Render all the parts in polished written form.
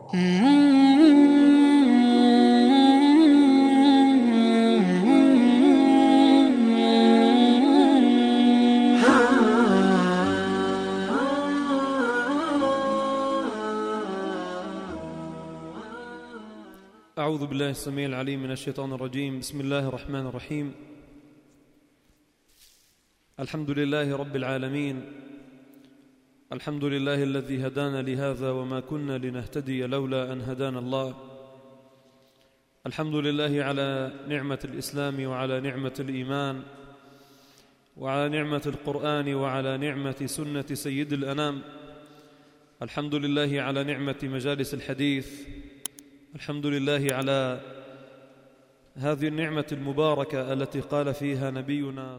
أعوذ بالله السميع العليم من الشيطان الرجيم. بسم الله الرحمن الرحيم. الحمد لله رب العالمين. الحمد لله الذي هدانا لهذا وما كنا لنهتدي لولا أن هدانا الله. الحمد لله على نعمة الإسلام وعلى نعمة الإيمان وعلى نعمة القرآن وعلى نعمة سنة سيد الأنام. الحمد لله على نعمة مجالس الحديث. الحمد لله على هذه النعمة المباركة التي قال فيها نبينا: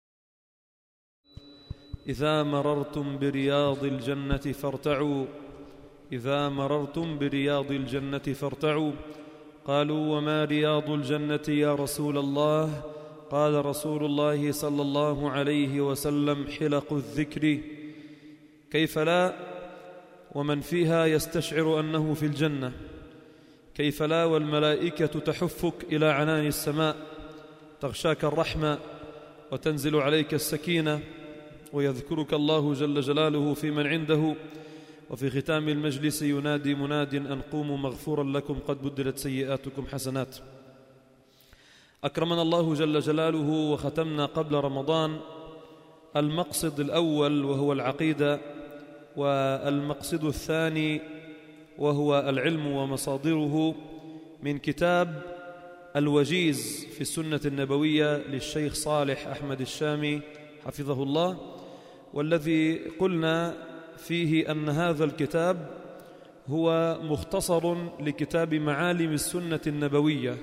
إذا مررتم برياض الجنة فارتعوا، إذا مررتم برياض الجنة فارتعوا. قالوا: وما رياض الجنة يا رسول الله؟ قال رسول الله صلى الله عليه وسلم: حلق الذكر. كيف لا ومن فيها يستشعر أنه في الجنة؟ كيف لا والملائكة تحفك إلى عنان السماء، تغشاك الرحمة وتنزل عليك السكينة، ويذكرك الله جل جلاله في من عنده. وفي ختام المجلس ينادي مناد: أن قوموا مغفورا لكم قد بدلت سيئاتكم حسنات. أكرمنا الله جل جلاله وختمنا قبل رمضان المقصد الأول وهو العقيدة، والمقصد الثاني وهو العلم ومصادره، من كتاب الوجيز في السنة النبوية للشيخ صالح أحمد الشامي حفظه الله، والذي قلنا فيه أن هذا الكتاب هو مختصر لكتاب معالم السنة النبوية.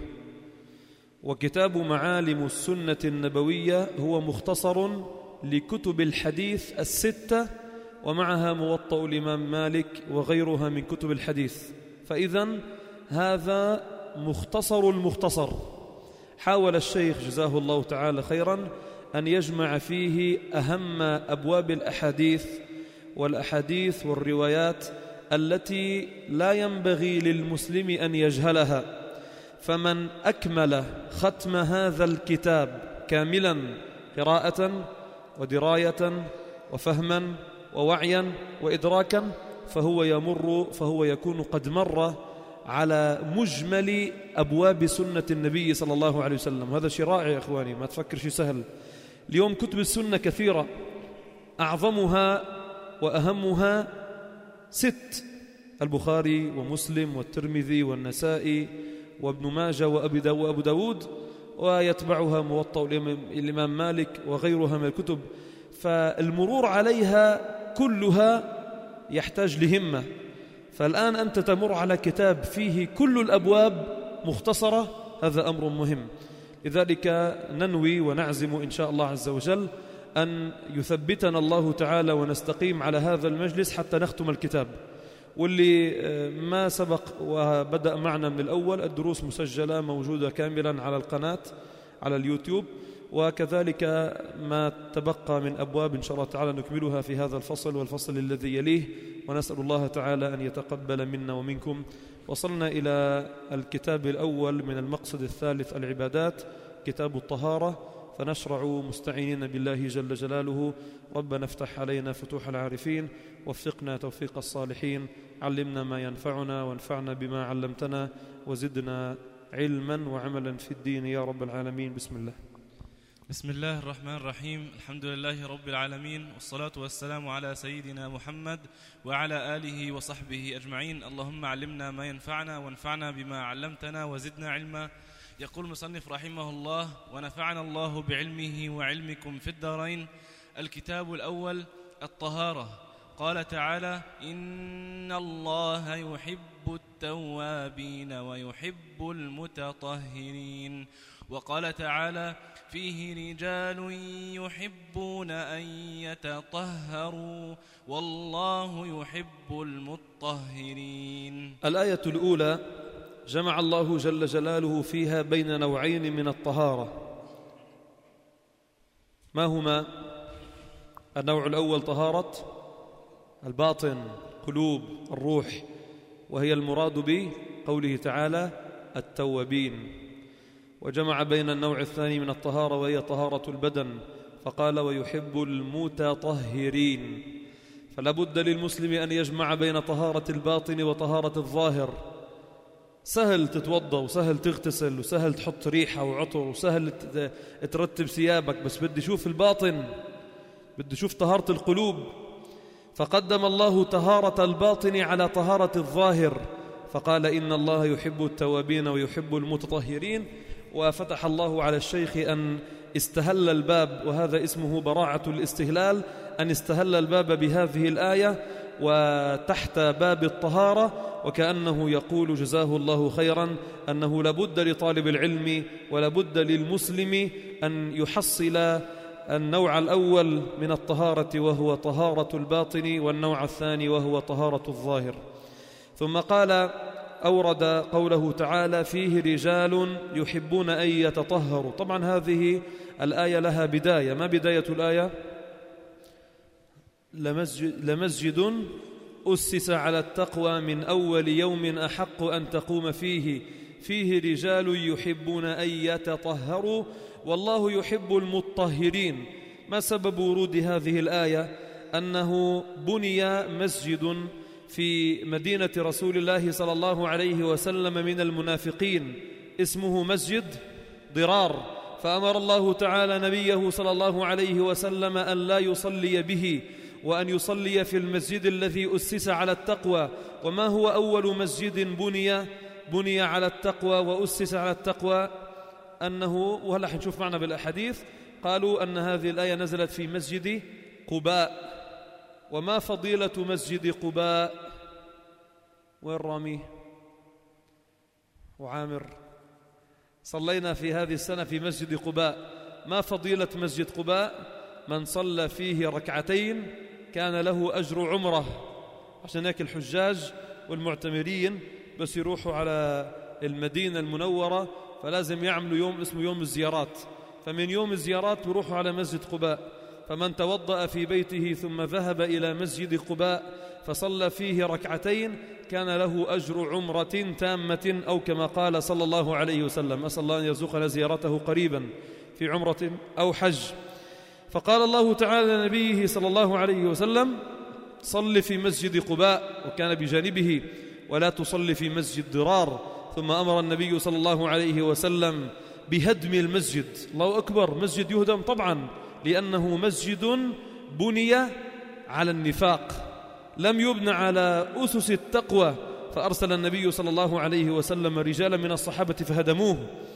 وكتاب معالم السنة النبوية هو مختصر لكتب الحديث الستة، ومعها موطأ الإمام مالك وغيرها من كتب الحديث. فإذن هذا مختصر المختصر. حاول الشيخ جزاه الله تعالى خيرا أن يجمع فيه أهم أبواب الأحاديث والأحاديث والروايات التي لا ينبغي للمسلم أن يجهلها. فمن أكمل ختم هذا الكتاب كاملا قراءة ودراية وفهما ووعيا وإدراكا فهو يكون قد مر على مجمل أبواب سنة النبي صلى الله عليه وسلم. هذا شيء رائع يا إخواني، ما تفكر شيء سهل. اليوم كتب السنة كثيرة، أعظمها وأهمها 6: البخاري ومسلم والترمذي والنسائي وابن ماجه وأبو داود، ويتبعها موطأ الإمام مالك وغيرها من الكتب. فالمرور عليها كلها يحتاج لهمة. فالآن أنت تمر على كتاب فيه كل الأبواب مختصرة، هذا أمر مهم. لذلك ننوي ونعزم إن شاء الله عز وجل أن يثبتنا الله تعالى ونستقيم على هذا المجلس حتى نختم الكتاب. واللي ما سبق وبدأ معنا من الأول، الدروس مسجلة موجودة كاملا على القناة على اليوتيوب، وكذلك ما تبقى من أبواب إن شاء الله تعالى نكملها في هذا الفصل والفصل الذي يليه، ونسأل الله تعالى أن يتقبل منا ومنكم. وصلنا إلى الكتاب الأول من المقصد الثالث، العبادات، كتاب الطهارة. فنشرع مستعينين بالله جل جلاله: ربنا افتح علينا فتوح العارفين، وفقنا توفيق الصالحين، علمنا ما ينفعنا وانفعنا بما علمتنا، وزدنا علما وعملا في الدين يا رب العالمين. بسم الله. بسم الله الرحمن الرحيم. الحمد لله رب العالمين، والصلاة والسلام على سيدنا محمد وعلى آله وصحبه أجمعين. اللهم علمنا ما ينفعنا وانفعنا بما علمتنا وزدنا علما. يقول المصنف رحمه الله: ونفعنا الله بعلمه وعلمكم في الدارين. الكتاب الأول الطهارة. قال تعالى: إن الله يحب التوابين ويحب المتطهرين. وقال تعالى: فيه رجال يحبون أن يتطهروا والله يحب المطهرين. الآية الأولى جمع الله جل جلاله فيها بين نوعين من الطهارة. ما هما؟ النوع الأول طهارة الباطن، قلوب، الروح، وهي المراد بقوله تعالى التوابين. وجمع بين النوع الثاني من الطهارة وهي طهارة البدن، فقال ويحب المتطهرين. فلا بد للمسلم أن يجمع بين طهارة الباطن وطهارة الظاهر. سهل تتوضأ وسهل تغتسل وسهل تحط ريحة وعطر وسهل ترتب ثيابك، بس بدي شوف الباطن، بدي شوف طهارة القلوب. فقدم الله طهارة الباطن على طهارة الظاهر، فقال إن الله يحب التوابين ويحب المتطهرين. وفتح الله على الشيخ أن استهل الباب، وهذا اسمه براعة الاستهلال، أن استهل الباب بهذه الآية وتحت باب الطهارة، وكأنه يقول جزاه الله خيرا أنه لابد لطالب العلم ولابد للمسلم أن يحصل النوع الأول من الطهارة وهو طهارة الباطن، والنوع الثاني وهو طهارة الظاهر. ثم قال أورد قوله تعالى فيه رجال يحبون أن يتطهروا. طبعا هذه الآية لها بداية. ما بداية الآية؟ لمسجد أسس على التقوى من أول يوم أحق أن تقوم فيه رجال يحبون أن يتطهروا والله يحب المطهرين. ما سبب ورود هذه الآية؟ أنه بني مسجد في مدينة رسول الله صلى الله عليه وسلم من المنافقين اسمه مسجد ضرار، فأمر الله تعالى نبيه صلى الله عليه وسلم أن لا يصلي به وأن يصلي في المسجد الذي أسس على التقوى. وما هو أول مسجد بني على التقوى وأسس على التقوى؟ أنه، وهلا حنشوف معنا بالأحاديث، قالوا أن هذه الآية نزلت في مسجد قباء. وما فضيلة مسجد قباء؟ وين رامي وعامر؟ صلينا في هذه السنة في مسجد قباء. ما فضيلة مسجد قباء؟ من صلى فيه ركعتين كان له أجر عمره. عشان هيك الحجاج والمعتمرين بس يروحوا على المدينة المنورة فلازم يعملوا يوم اسمه يوم الزيارات، فمن يوم الزيارات يروحوا على مسجد قباء. فمن توضأ في بيته ثم ذهب إلى مسجد قباء فصلى فيه ركعتين كان له أجر عمرة تامة، أو كما قال صلى الله عليه وسلم. أسأل الله أن يرزقنا زيارته قريبا في عمرة أو حج. فقال الله تعالى لنبيه صلى الله عليه وسلم صل في مسجد قباء، وكان بجانبه ولا تصلي في مسجد ضرار. ثم أمر النبي صلى الله عليه وسلم بهدم المسجد. الله أكبر، مسجد يهدم طبعا لأنه مسجد بني على النفاق، لم يبنى على أسس التقوى، فأرسل النبي صلى الله عليه وسلم رجالا من الصحابة فهدموه.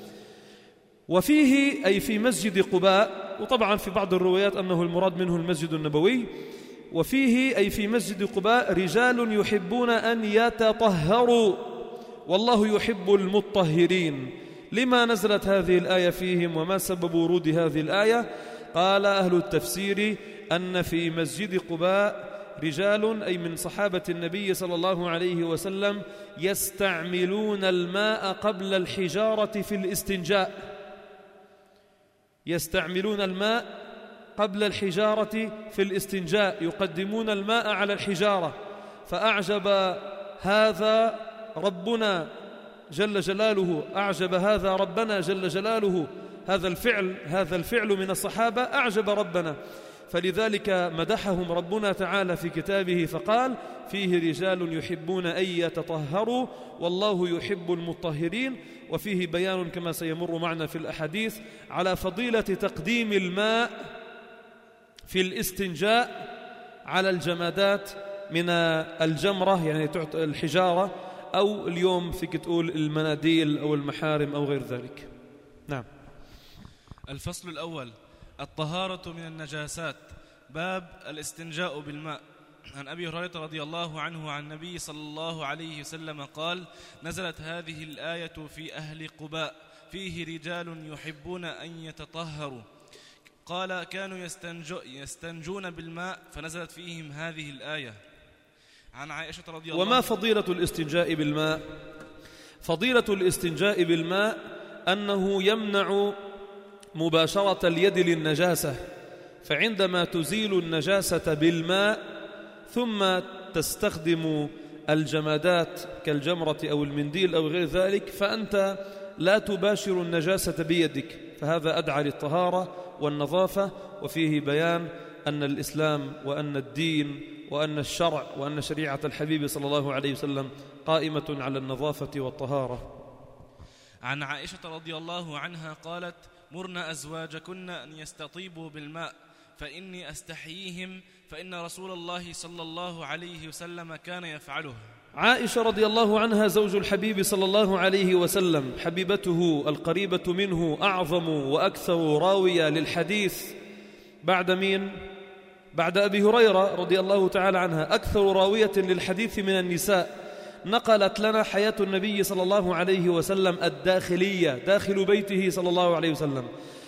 وفيه أي في مسجد قباء، وطبعا في بعض الروايات أنه المراد منه المسجد النبوي، وفيه أي في مسجد قباء رجال يحبون أن يتطهروا والله يحب المطهرين. لما نزلت هذه الآية فيهم وما سبب ورود هذه الآية؟ قال أهل التفسير أن في مسجد قباء رجال أي من صحابة النبي صلى الله عليه وسلم يستعملون الماء قبل الحجارة في الاستنجاء، يستعملون الماء قبل الحجارة في الاستنجاء، يقدمون الماء على الحجارة. فأعجب هذا ربنا جل جلاله، أعجب هذا ربنا جل جلاله، هذا الفعل من الصحابة أعجب ربنا، فلذلك مدحهم ربنا تعالى في كتابه فقال فيه رجال يحبون أن يتطهروا والله يحب المطهرين. وفيه بيان كما سيمر معنا في الأحاديث على فضيلة تقديم الماء في الاستنجاء على الجمادات من الجمرة، يعني الحجارة، أو اليوم فيك تقول المناديل أو المحارم أو غير ذلك. نعم. الفصل الأول: الطهارة من النجاسات. باب الاستنجاء بالماء. عن أبي هريرة رضي الله عنه عن النبي صلى الله عليه وسلم قال: نزلت هذه الآية في أهل قباء فيه رجال يحبون أن يتطهروا. قال: كانوا يستنجون بالماء فنزلت فيهم هذه الآية. عن عائشة رضي الله عنها. وما فضيلة الاستنجاء بالماء؟ فضيلة الاستنجاء بالماء أنه يمنع مباشرة اليد للنجاسة، فعندما تزيل النجاسة بالماء ثم تستخدم الجمادات كالجمرة أو المنديل أو غير ذلك فأنت لا تباشر النجاسة بيدك، فهذا أدعى للطهارة والنظافة. وفيه بيان أن الإسلام وأن الدين وأن الشرع وأن شريعة الحبيب صلى الله عليه وسلم قائمة على النظافة والطهارة. عن عائشة رضي الله عنها قالت: مرنا أزواجكن أن يستطيبوا بالماء فإني أستحييهم فإن رسول الله صلى الله عليه وسلم كان يفعله. عائشة رضي الله عنها زوج الحبيب صلى الله عليه وسلم، حبيبته القريبة منه، أعظم وأكثر راوية للحديث بعد مين؟ بعد أبي هريرة رضي الله تعالى عنها، أكثر راوية للحديث من النساء. نقلت لنا حياة النبي صلى الله عليه وسلم الداخلية، داخل بيته صلى الله عليه وسلم.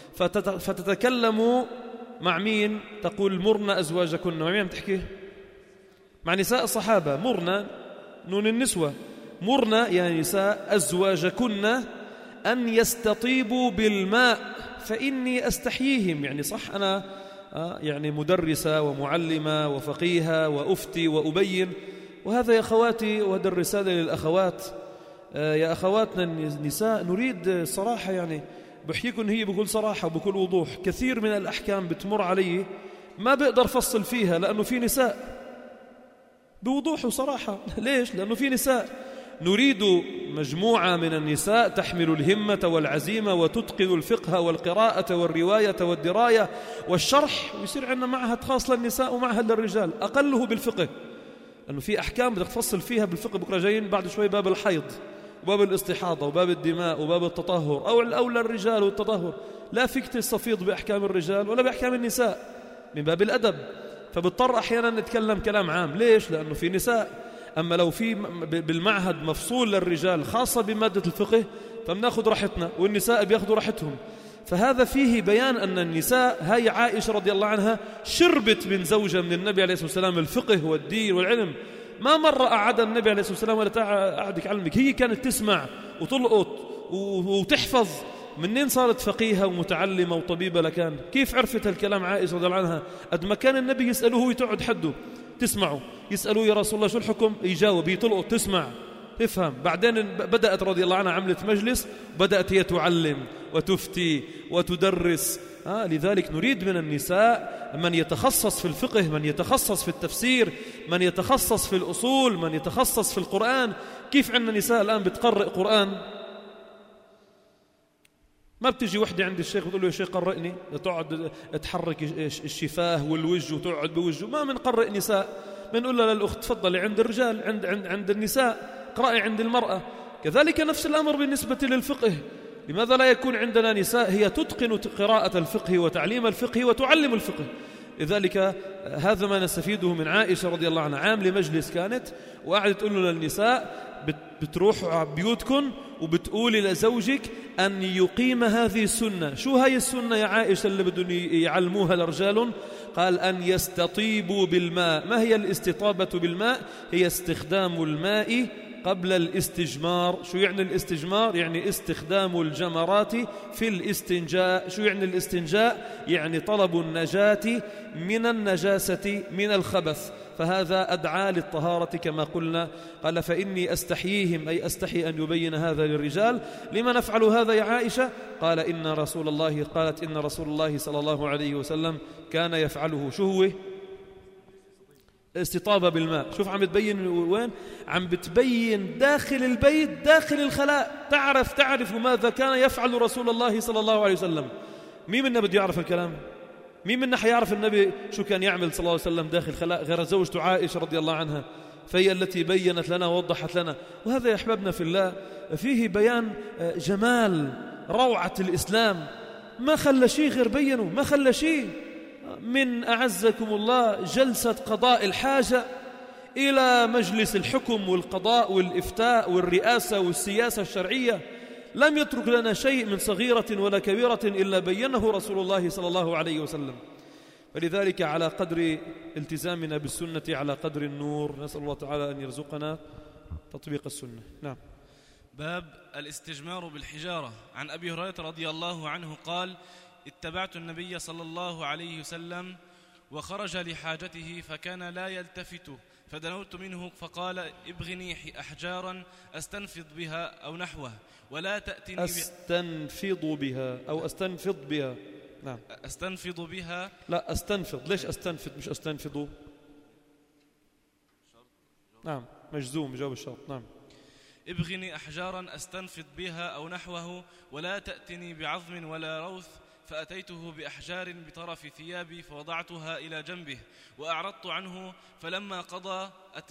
فتتكلم مع مين؟ تقول مرنا أزواجكن. مع مين تحكي؟ مع نساء الصحابة. مرنا نون النسوة، مرنا يا نساء أزواجكن أن يستطيبوا بالماء فإني أستحييهم. يعني صح أنا يعني مدرسة ومعلمة وفقيهة وأفتي وأبين، وهذا يا أخواتي وهذا الرسالة للأخوات، يا أخواتنا النساء نريد صراحة، يعني بحكيكم هي بكل صراحة وبكل وضوح، كثير من الأحكام بتمر علي ما بقدر فصل فيها لأنه في نساء، بوضوح وصراحة. ليش؟ لأنه في نساء. نريد مجموعة من النساء تحمل الهمة والعزيمة وتتقن الفقه والقراءة والرواية والدراية والشرح، ويصير عندنا معهد خاص للنساء ومعهد للرجال أقله بالفقه، لأنه في أحكام بدك تفصل فيها بالفقه. بكرة جايين بعد شوي باب الحيض وباب الاستحاضة وباب الدماء وباب التطهر، أو الأولى الرجال والتطهر، لا فيك تستفيض بأحكام الرجال ولا بأحكام النساء من باب الأدب، فبضطر أحيانا نتكلم كلام عام. ليش؟ لأنه في نساء. أما لو في بالمعهد مفصول للرجال خاصة بمادة الفقه فبناخذ راحتنا والنساء بياخذوا راحتهم. فهذا فيه بيان أن النساء، هاي عائشة رضي الله عنها شربت من زوجة من النبي عليه الصلاة والسلام الفقه والدين والعلم، ما مرة قعد النبي عليه الصلاة والسلام ولا قعدك علمك، هي كانت تسمع وتلقط وتحفظ. منين صارت فقيهة ومتعلمة وطبيبة لكان؟ كيف عرفت الكلام عائشة رضي الله عنها؟ قد ما كان النبي يسألوه ويتقعد حده تسمعه، يسألوه يا رسول الله شو الحكم؟ يجاوب، يطلقط، تسمع، تفهم. بعدين بدأت رضي الله عنها عملت مجلس، بدأت هي تعلم وتفتي وتدرس. لذلك نريد من النساء من يتخصص في الفقه، من يتخصص في التفسير، من يتخصص في الأصول، من يتخصص في القرآن. كيف عندنا نساء الآن بتقرأ قرآن؟ ما بتجي وحدة عند الشيخ وتقول له يا شيخ قرئني، تقعد تحرك الشفاه والوجه وتقعد بوجهه. ما بنقرئ نساء، بنقول لها للأخت تفضلي عند الرجال، عند النساء قرأي عند المرأة. كذلك نفس الأمر بالنسبة للفقه. لماذا لا يكون عندنا نساء هي تتقن قراءة الفقه وتعليم الفقه وتعلم الفقه؟ لذلك هذا ما نستفيده من عائشة رضي الله عنها. عاملة مجلس كانت وقعدت تقول له للنساء بتروحوا بيوتكم وبتقولي لزوجك أن يقيم هذه السنة. شو هاي السنة يا عائشة اللي بدهم يعلموها لرجال؟ قال أن يستطيبوا بالماء. ما هي الاستطابة بالماء؟ هي استخدام الماء قبل الاستجمار. شو يعني الاستجمار؟ يعني استخدام الجمرات في الاستنجاء. شو يعني الاستنجاء؟ يعني طلب النجاة من النجاسة من الخبث، فهذا أدعى للطهارة كما قلنا. قال فإني أستحييهم، أي أستحي أن يبين هذا للرجال. لما نفعل هذا يا عائشة؟ قالت إن رسول الله صلى الله عليه وسلم كان يفعله. شو هو؟ استطابة بالماء. شوف عم بتبين وين؟ عم بتبين داخل البيت، داخل الخلاء. تعرف ماذا كان يفعل رسول الله صلى الله عليه وسلم. مين منا بده يعرف الكلام؟ مين منا حيعرف النبي شو كان يعمل صلى الله عليه وسلم داخل الخلاء غير زوجته عائشة رضي الله عنها؟ فهي التي بينت لنا ووضحت لنا. وهذا يا أحبابنا في الله فيه بيان جمال روعة الإسلام. ما خلى شيء غير بينه، ما خلى شيء من أعزكم الله جلسة قضاء الحاجة إلى مجلس الحكم والقضاء والإفتاء والرئاسة والسياسة الشرعية. لم يترك لنا شيء من صغيرة ولا كبيرة إلا بينه رسول الله صلى الله عليه وسلم. فلذلك على قدر التزامنا بالسنة على قدر النور. نسأل الله تعالى أن يرزقنا تطبيق السنة. نعم. باب الاستجمار بالحجارة. عن أبي هريرة رضي الله عنه قال: اتبعت النبي صلى الله عليه وسلم وخرج لحاجته فكان لا يلتفت فدنوت منه فقال ابغني أحجارا أستنفض بها أو نحوه ولا تأتني أستنفض بها أو أستنفض بها. نعم أستنفض بها. لا أستنفض. ليش أستنفض مش أستنفض؟ نعم مجزوم جواب الشرط. نعم. ابغني أحجارا أستنفض بها أو نحوه ولا تأتني بعظم ولا روث. فأتيته بأحجار بطرف ثيابي فوضعتها إلى جنبه وأعرضت عنه فلما قضى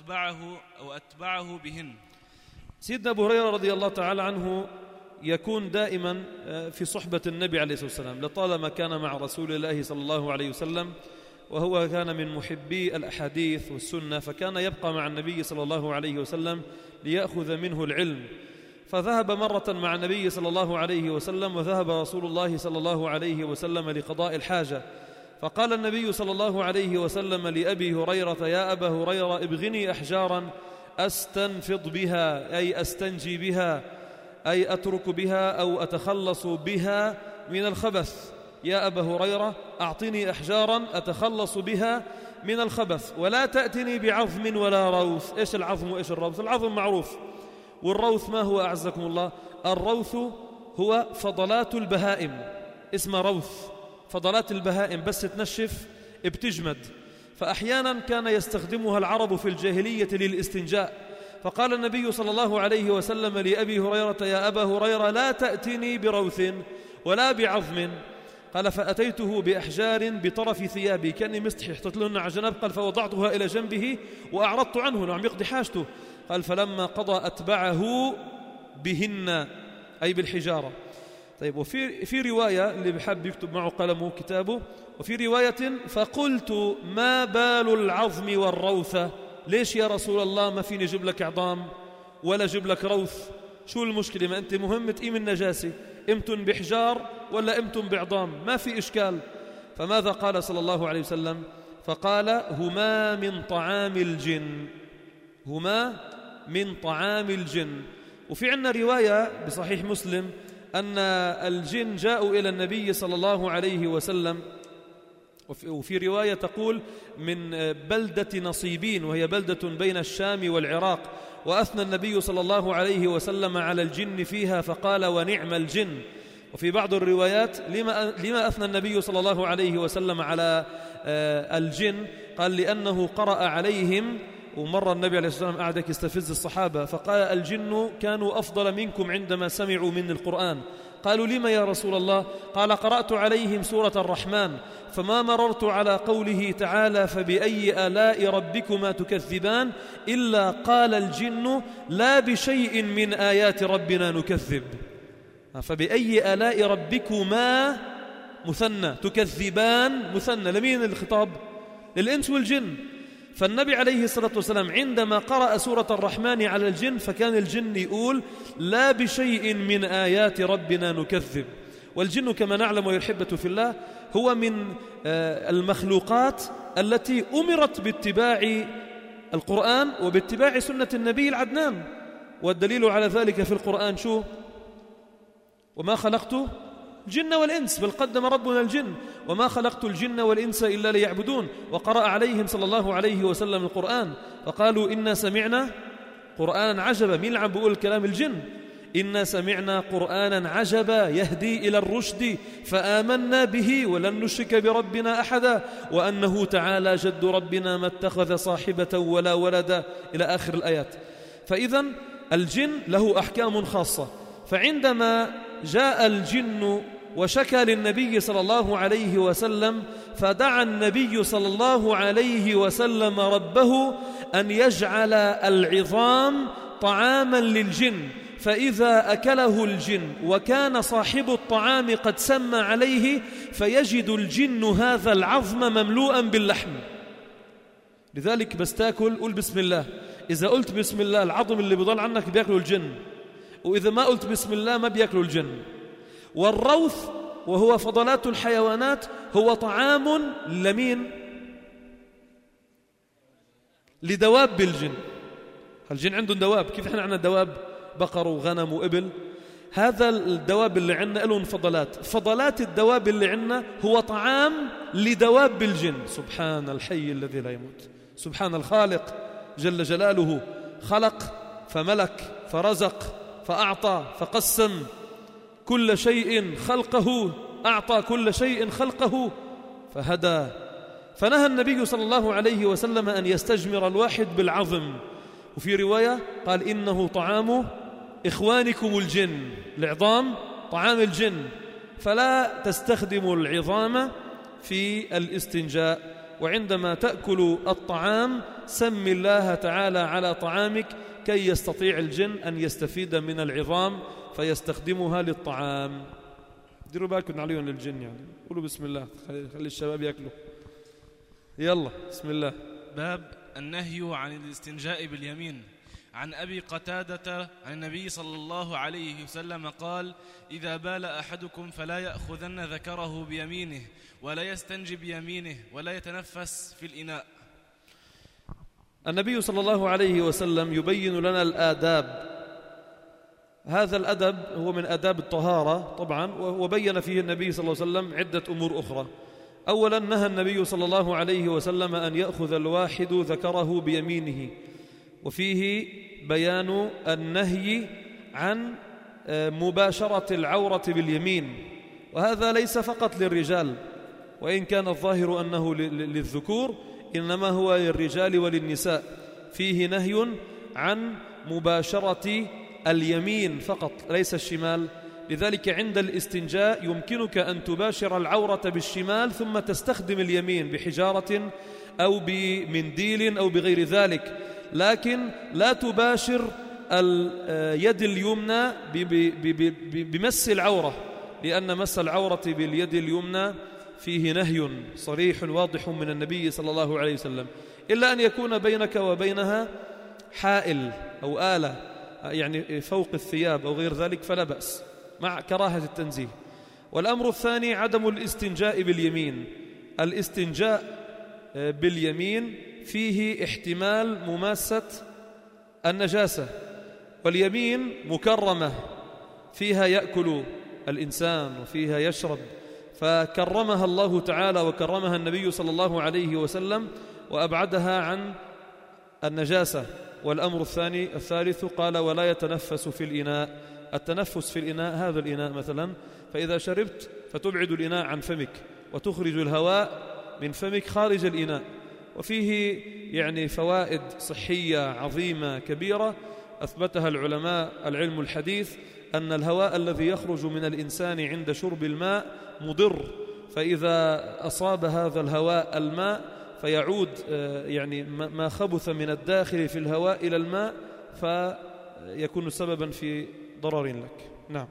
أتبعه بهن. سيدنا أبو هريرة رضي الله تعالى عنه يكون دائما في صحبة النبي عليه الصلاة والسلام، لطالما كان مع رسول الله صلى الله عليه وسلم، وهو كان من محبي الأحاديث والسنة، فكان يبقى مع النبي صلى الله عليه وسلم ليأخذ منه العلم. فذهب مرة مع النبي صلى الله عليه وسلم، وذهب رسول الله صلى الله عليه وسلم لقضاء الحاجة، فقال النبي صلى الله عليه وسلم لأبي هريرة: يا أبا هريرة ابغني أحجارا أستنفض بها، أي أستنجي بها، أي أترك بها أو أتخلص بها من الخبث. يا أبا هريرة أعطني أحجارا أتخلص بها من الخبث، ولا تأتني بعظم ولا روث. إيش العظم وإيش الروث؟ العظم معروف، والروث ما هو أعزكم الله؟ الروث هو فضلات البهائم، اسمه روث، فضلات البهائم بس تنشف بتجمد، فأحيانا كان يستخدمها العرب في الجاهلية للاستنجاء. فقال النبي صلى الله عليه وسلم لأبي هريرة: يا أبا هريرة لا تأتني بروث ولا بعظم. قال: فأتيته بأحجار بطرف ثيابي، كأني مستحي احتط لهن على جنب، قال: فوضعتها إلى جنبه وأعرضت عنه، نعم يقضي حاجته. قال: فلما قضى أتبعه بهن، أي بالحجارة. طيب، وفي رواية اللي بحب يكتب معه قلمه كتابه، وفي رواية: فقلت ما بال العظم والروثة؟ ليش يا رسول الله ما فيني أجيب لك عظام ولا أجيب لك روث؟ شو المشكلة؟ ما أنت مهم تقيم النجاسة، امتن بحجار ولا امتن بعظام، ما في إشكال. فماذا قال صلى الله عليه وسلم؟ فقال: هما من طعام الجن، هما من طعام الجن. وفي عندنا رواية بصحيح مسلم أن الجن جاءوا إلى النبي صلى الله عليه وسلم، وفي رواية تقول من بلدة نصيبين، وهي بلدة بين الشام والعراق، وأثنى النبي صلى الله عليه وسلم على الجن فيها فقال: ونعم الجن. وفي بعض الروايات لما أثنى النبي صلى الله عليه وسلم على الجن؟ قال: لأنه قرأ عليهم. ومر النبي عليه الصلاة والسلام قعد يستفز الصحابة فقال: الجن كانوا أفضل منكم عندما سمعوا من القرآن. قالوا: لما يا رسول الله؟ قال: قرأت عليهم سورة الرحمن فما مررت على قوله تعالى: فبأي آلاء ربكما تكذبان، إلا قال الجن: لا بشيء من آيات ربنا نكذب. فبأي آلاء ربكما مثنى، تكذبان مثنى، لمين الخطاب؟ للإنس والجن. فالنبي عليه الصلاة والسلام عندما قرأ سورة الرحمن على الجن فكان الجن يقول: لا بشيء من آيات ربنا نكذب. والجن كما نعلم ويحبة في الله هو من المخلوقات التي أمرت باتباع القرآن وباتباع سنة النبي العدنان. والدليل على ذلك في القرآن شو؟ وما خلقت الجن والإنس، بل قدم ربنا الجن: وما خلقت الجن والإنس إلا ليعبدون. وقرأ عليهم صلى الله عليه وسلم القرآن فقالوا: إنا سمعنا قرآنا عجبا. مين اللي عم بيقول الكلام؟ الجن. إنا سمعنا قرآنا عجبا يهدي إلى الرشد فآمنا به ولن نشرك بربنا أحدا وأنه تعالى جد ربنا ما اتخذ صاحبة ولا ولدا، إلى آخر الآيات. فإذا الجن له أحكام خاصة. فعندما جاء الجن وشكى للنبي صلى الله عليه وسلم، فدعا النبي صلى الله عليه وسلم ربه أن يجعل العظام طعاما للجن، فإذا أكله الجن وكان صاحب الطعام قد سمى عليه فيجد الجن هذا العظم مملوءا باللحم. لذلك بس تاكل قل بسم الله، إذا قلت بسم الله العظم اللي بيضل عنك بيأكله الجن، وإذا ما قلت بسم الله ما بيأكله الجن. والروث وهو فضلات الحيوانات هو طعام لمين؟ لدواب الجن. الجن عندهم دواب، كيف احنا عندنا دواب بقر وغنم وإبل؟ هذا الدواب اللي عندنا لهم فضلات، فضلات الدواب اللي عندنا هو طعام لدواب الجن. سبحان الحي الذي لا يموت، سبحان الخالق جل جلاله خلق فملك فرزق فأعطى فقسم كل شيء خلقه، أعطى كل شيء خلقه فهدى. فنهى النبي صلى الله عليه وسلم أن يستجمر الواحد بالعظم، وفي رواية قال إنه طعام إخوانكم الجن، العظام طعام الجن، فلا تستخدموا العظام في الاستنجاء. وعندما تأكل الطعام سم الله تعالى على طعامك كي يستطيع الجن أن يستفيد من العظام فيستخدمها للطعام. ديروا بالكم عليهم للجن، يعني قولوا بسم الله، خلي الشباب يأكلوا. يلا بسم الله. باب النهي عن الاستنجاء باليمين. عن أبي قتادة عن النبي صلى الله عليه وسلم قال: إذا بال أحدكم فلا يأخذن ذكره بيمينه ولا يستنجي بيمينه ولا يتنفس في الإناء. النبي صلى الله عليه وسلم يبين لنا الآداب. هذا الأدب هو من آداب الطهارة طبعا، وبين فيه النبي صلى الله عليه وسلم عدة أمور أخرى. أولا نهى النبي صلى الله عليه وسلم أن يأخذ الواحد ذكره بيمينه، وفيه بيان النهي عن مباشرة العورة باليمين، وهذا ليس فقط للرجال، وإن كان الظاهر أنه للذكور، إنما هو للرجال وللنساء. فيه نهي عن مباشرة اليمين فقط ليس الشمال. لذلك عند الاستنجاء يمكنك أن تباشر العورة بالشمال ثم تستخدم اليمين بحجارة أو بمنديل أو بغير ذلك، لكن لا تباشر اليد اليمنى بمس العورة، لأن مس العورة باليد اليمنى فيه نهي صريح واضح من النبي صلى الله عليه وسلم، إلا أن يكون بينك وبينها حائل أو آلة، يعني فوق الثياب أو غير ذلك فلا بأس مع كراهة التنزيه. والأمر الثاني عدم الاستنجاء باليمين. الاستنجاء باليمين فيه احتمال مماسة النجاسة، واليمين مكرمة، فيها يأكل الإنسان وفيها يشرب، فكرمها الله تعالى وكرمها النبي صلى الله عليه وسلم وأبعدها عن النجاسة. والأمر الثالث قال: ولا يتنفس في الإناء. التنفس في الإناء هذا الإناء مثلا، فإذا شربت فتبعد الإناء عن فمك وتخرج الهواء من فمك خارج الإناء. وفيه يعني فوائد صحية عظيمة كبيرة أثبتها العلماء العلم الحديث، أن الهواء الذي يخرج من الإنسان عند شرب الماء مضر، فإذا أصاب هذا الهواء الماء فيعود يعني ما خبث من الداخل في الهواء إلى الماء فيكون سببا في ضرر لك. نعم.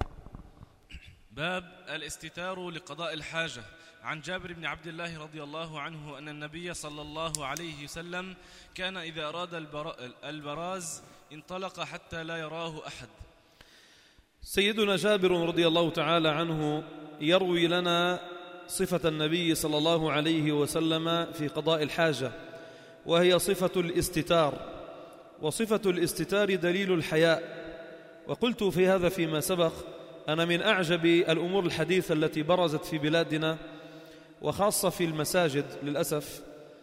باب الاستتار لقضاء الحاجة. عن جابر بن عبد الله رضي الله عنه أن النبي صلى الله عليه وسلم كان إذا أراد البراز انطلق حتى لا يراه أحد. سيدنا جابر رضي الله تعالى عنه يروي لنا صفة النبي صلى الله عليه وسلم في قضاء الحاجة، وهي صفة الاستتار. وصفة الاستتار دليل الحياء. وقلت في هذا فيما سبق أنا من أعجب الأمور الحديثة التي برزت في بلادنا وخاصة في المساجد للأسف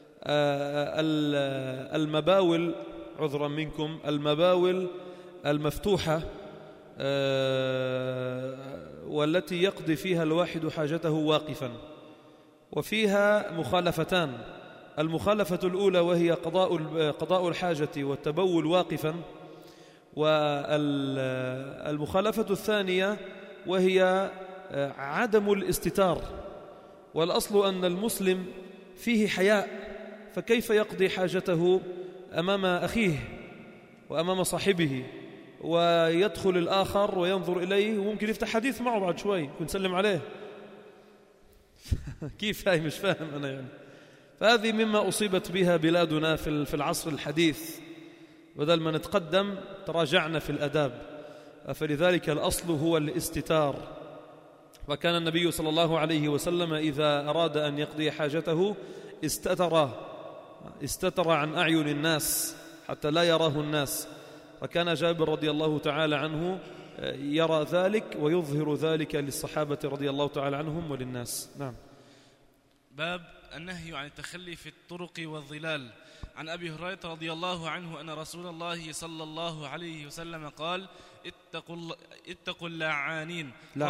المباول، عذرا منكم، المباول المفتوحة والتي يقضي فيها الواحد حاجته واقفا. وفيها مخالفتان: المخالفة الأولى وهي قضاء الحاجة والتبول واقفا، والمخالفة الثانية وهي عدم الاستتار. والأصل أن المسلم فيه حياء، فكيف يقضي حاجته أمام أخيه وأمام صاحبه ويدخل الآخر وينظر إليه وممكن يفتح حديث معه بعد شوي ونسلم عليه؟ كيف هاي؟ مش فاهم أنا يعني. فهذه مما أصيبت بها بلادنا في العصر الحديث، بدل ما نتقدم تراجعنا في الأداب. فلذلك الأصل هو الاستتار. وكان النبي صلى الله عليه وسلم إذا أراد أن يقضي حاجته استتر عن أعين الناس حتى لا يراه الناس. وكان جابر رضي الله تعالى عنه يرى ذلك ويظهر ذلك للصحابة رضي الله تعالى عنهم وللناس. نعم. باب النهي عن التخلي في الطرق والظلال. عن أبي هريرة رضي الله عنه أن رسول الله صلى الله عليه وسلم قال اتقوا اللعانين.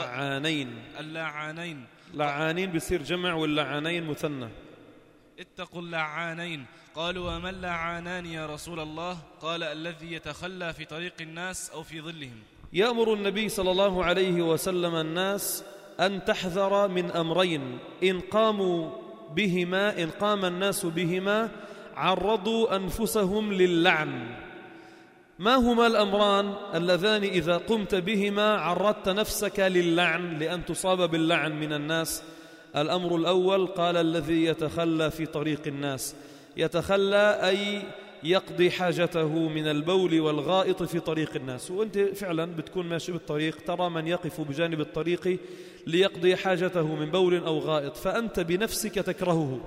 لعانين بيصير جمع واللعانين مثنى. اتقوا اللعانين. قالوا وما اللعانان يا رسول الله؟ قال الذي يتخلى في طريق الناس أو في ظلهم. يأمر النبي صلى الله عليه وسلم الناس أن تحذر من أمرين إن قام الناس بهما عرضوا أنفسهم للعن. ما هما الأمران اللذان إذا قمت بهما عرضت نفسك للعن لأن تصاب باللعن من الناس؟ الأمر الأول قال الذي يتخلى في طريق الناس. يتخلى أي يقضي حاجته من البول والغائط في طريق الناس، وأنت فعلا بتكون ماشي بالطريق ترى من يقف بجانب الطريق ليقضي حاجته من بول أو غائط، فأنت بنفسك تكرهه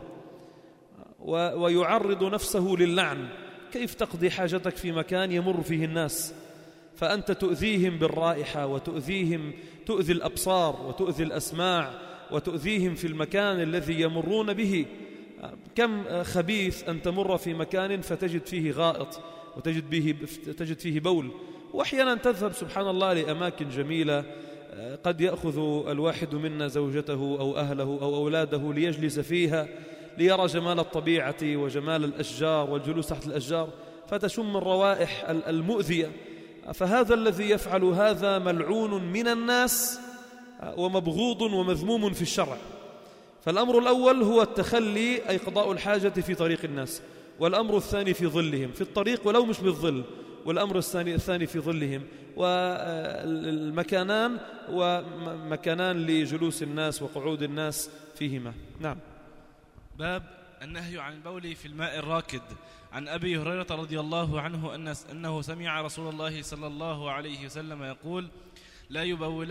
ويعرض نفسه للعن. كيف تقضي حاجتك في مكان يمر فيه الناس؟ فأنت تؤذيهم بالرائحة تؤذي الأبصار وتؤذي الأسماع وتؤذيهم في المكان الذي يمرون به. كم خبيث أن تمر في مكان فتجد فيه غائط وتجد فيه بول. وأحيانا تذهب سبحان الله لأماكن جميلة قد يأخذ الواحد منا زوجته أو أهله أو أولاده ليجلس فيها ليرى جمال الطبيعة وجمال الأشجار والجلوس تحت الأشجار فتشم الروائح المؤذية. فهذا الذي يفعل هذا ملعون من الناس ومبغوض ومذموم في الشرع. فالأمر الأول هو التخلي أي قضاء الحاجة في طريق الناس، والأمر الثاني في ظلهم في الطريق ولو مش بالظل، والأمر الثاني في ظلهم. والمكانان ومكانان لجلوس الناس وقعود الناس فيهما. نعم. باب النهي عن البول في الماء الراكد. عن أبي هريرة رضي الله عنه أنه سمع رسول الله صلى الله عليه وسلم يقول لا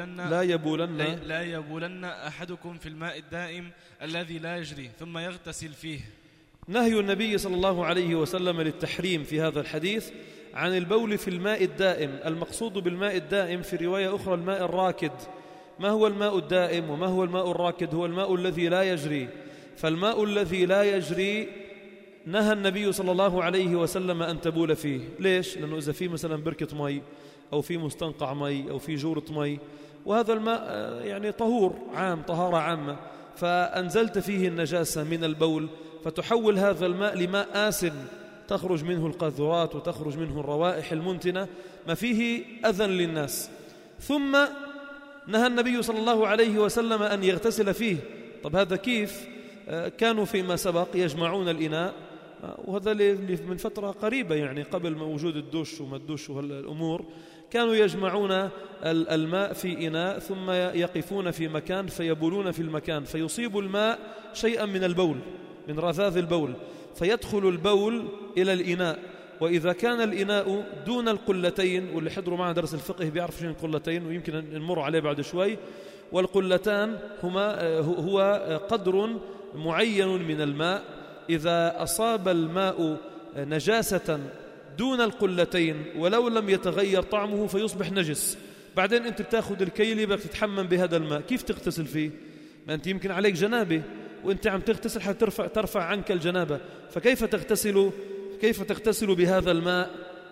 يبولن أحدكم في الماء الدائم الذي لا يجري ثم يغتسل فيه. نهي النبي صلى الله عليه وسلم للتحريم في هذا الحديث عن البول في الماء الدائم. المقصود بالماء الدائم في رواية أخرى الماء الراكد. ما هو الماء الدائم وما هو الماء الراكد؟ هو الماء الذي لا يجري. فالماء الذي لا يجري نهى النبي صلى الله عليه وسلم أن تبول فيه. ليش؟ لأنه إذا في مثلا بركة مي أو في مستنقع مي أو في جورة مي وهذا الماء يعني طهور عام طهارة عامة، فأنزلت فيه النجاسة من البول فتحول هذا الماء لماء آسن تخرج منه القاذورات وتخرج منه الروائح المنتنة ما فيه أذى للناس. ثم نهى النبي صلى الله عليه وسلم أن يغتسل فيه. طب هذا كيف؟ كانوا فيما سبق يجمعون الإناء، وهذا من فترة قريبة يعني قبل ما وجود الدش وما الدش والأمور، كانوا يجمعون الماء في إناء ثم يقفون في مكان فيبولون في المكان فيصيب الماء شيئا من البول من رذاذ البول فيدخل البول إلى الإناء. وإذا كان الإناء دون القلتين، واللي حضروا معنا درس الفقه بيعرف شنو القلتين ويمكن نمر عليه بعد شوي، والقلتان هو قدر معين من الماء. إذا أصاب الماء نجاسة دون القلتين ولو لم يتغير طعمه فيصبح نجس، بعدين أنت بتاخذ الكيلي بدك تتحمم بهذا الماء، كيف تغتسل فيه؟ ما أنت يمكن عليك جنابة وأنت عم تغتسل حتى ترفع عنك الجنابة، فكيف تغتسل بهذا الماء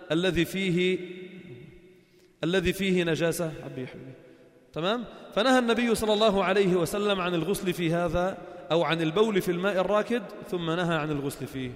الذي فيه نجاسة؟ حبيبي تمام. فنهى النبي صلى الله عليه وسلم عن الغسل في هذا أو عن البول في الماء الراكد ثم نهى عن الغسل فيه.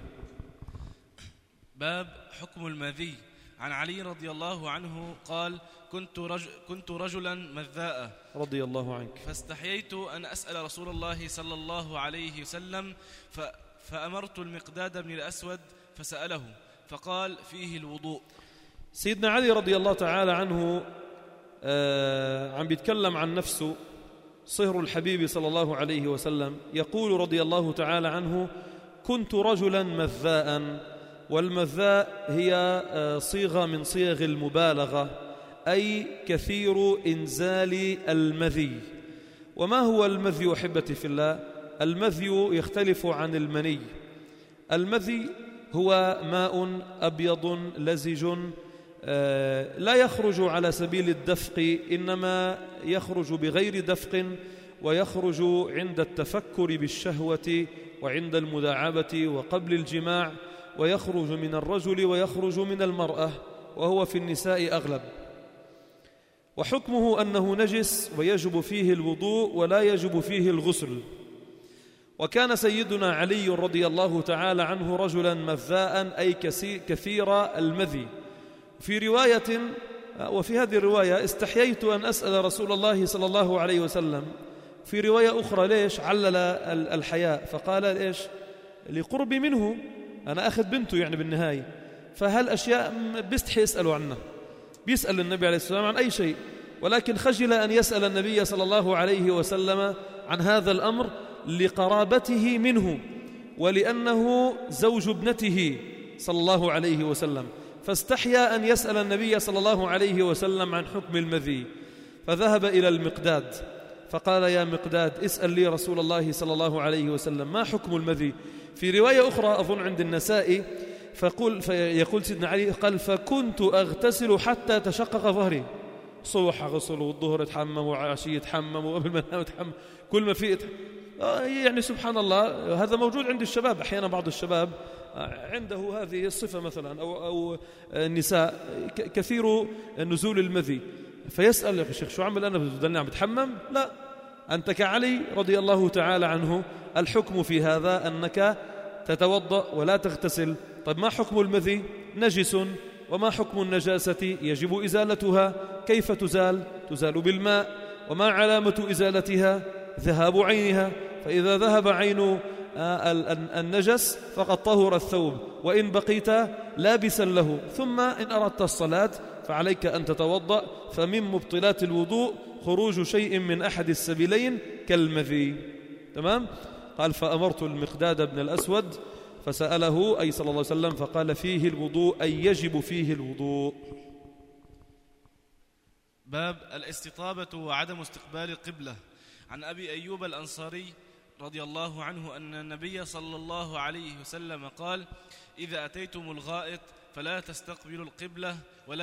باب حكم المذي. عن علي رضي الله عنه قال كنت رجلا مذاء رضي الله عنك فاستحييت أن أسأل رسول الله صلى الله عليه وسلم فأمرت المقداد بن الأسود فسأله فقال فيه الوضوء. سيدنا علي رضي الله تعالى عنه عم بيتكلم عن نفسه صهر الحبيب صلى الله عليه وسلم، يقول رضي الله تعالى عنه كنت رجلا مذاء. والمذاء هي صيغة من صيغ المبالغة أي كثير إنزال المذي. وما هو المذي أحبتي في الله؟ المذي يختلف عن المني. المذي هو ماء أبيض لزج لا يخرج على سبيل الدفق، إنما يخرج بغير دفق ويخرج عند التفكر بالشهوة وعند المداعبة وقبل الجماع، ويخرج من الرجل ويخرج من المرأة، وهو في النساء أغلب. وحكمه أنه نجس ويجب فيه الوضوء ولا يجب فيه الغسل. وكان سيدنا علي رضي الله تعالى عنه رجلا مذاء، أي كثير المذي. في رواية، وفي هذه الرواية استحييت أن أسأل رسول الله صلى الله عليه وسلم. في رواية أخرى ليش علل الحياء؟ فقال إيش؟ لقربي منه، أنا أخذ بنته يعني بالنهاية، فهل أشياء بيستحي يسألوا عنها، بيسأل النبي عليه الصلاة والسلام عن أي شيء، ولكن خجل أن يسأل النبي صلى الله عليه وسلم عن هذا الأمر لقرابته منه ولأنه زوج ابنته صلى الله عليه وسلم، فاستحيا أن يسأل النبي صلى الله عليه وسلم عن حكم المذي. فذهب إلى المقداد فقال: يا مقداد، اسأل لي رسول الله صلى الله عليه وسلم ما حكم المذي. في رواية أخرى أظن عند النسائي فيقول سيدنا علي قال: فكنت أغتسل حتى تشقق ظهري، صبح غسل والظهر اتحمم وعشية اتحمم وقبل ما نام اتحمم، كل ما فيه يعني سبحان الله. هذا موجود عند الشباب أحيانا، بعض الشباب عنده هذه الصفة مثلا، أو النساء كثير نزول المذي، فيسأل: يا شيخ شو عمل أنا، بدلني عم بتحمم؟ لا، أنت كعلي رضي الله تعالى عنه الحكم في هذا أنك تتوضأ ولا تغتسل. طيب ما حكم المذي؟ نجس. وما حكم النجاسة؟ يجب إزالتها. كيف تزال؟ تزال بالماء. وما علامة إزالتها؟ ذهاب عينها، فإذا ذهب عين النجس فقد طهر الثوب، وإن بقيت لابسا له. ثم إن أردت الصلاة فعليك أن تتوضأ. فمن مبطلات الوضوء خروج شيء من أحد السبيلين كالمذي. تمام؟ قال: فأمرت المقداد بن الأسود فسأله أي صلى الله عليه وسلم فقال: فيه الوضوء، أي يجب فيه الوضوء. باب الاستطابة وعدم استقبال القبلة. عن أبي أيوب الأنصاري رضي الله عنه أن النبي صلى الله عليه وسلم قال: إذا أتيتم الغائط فلا تستقبلوا القبلة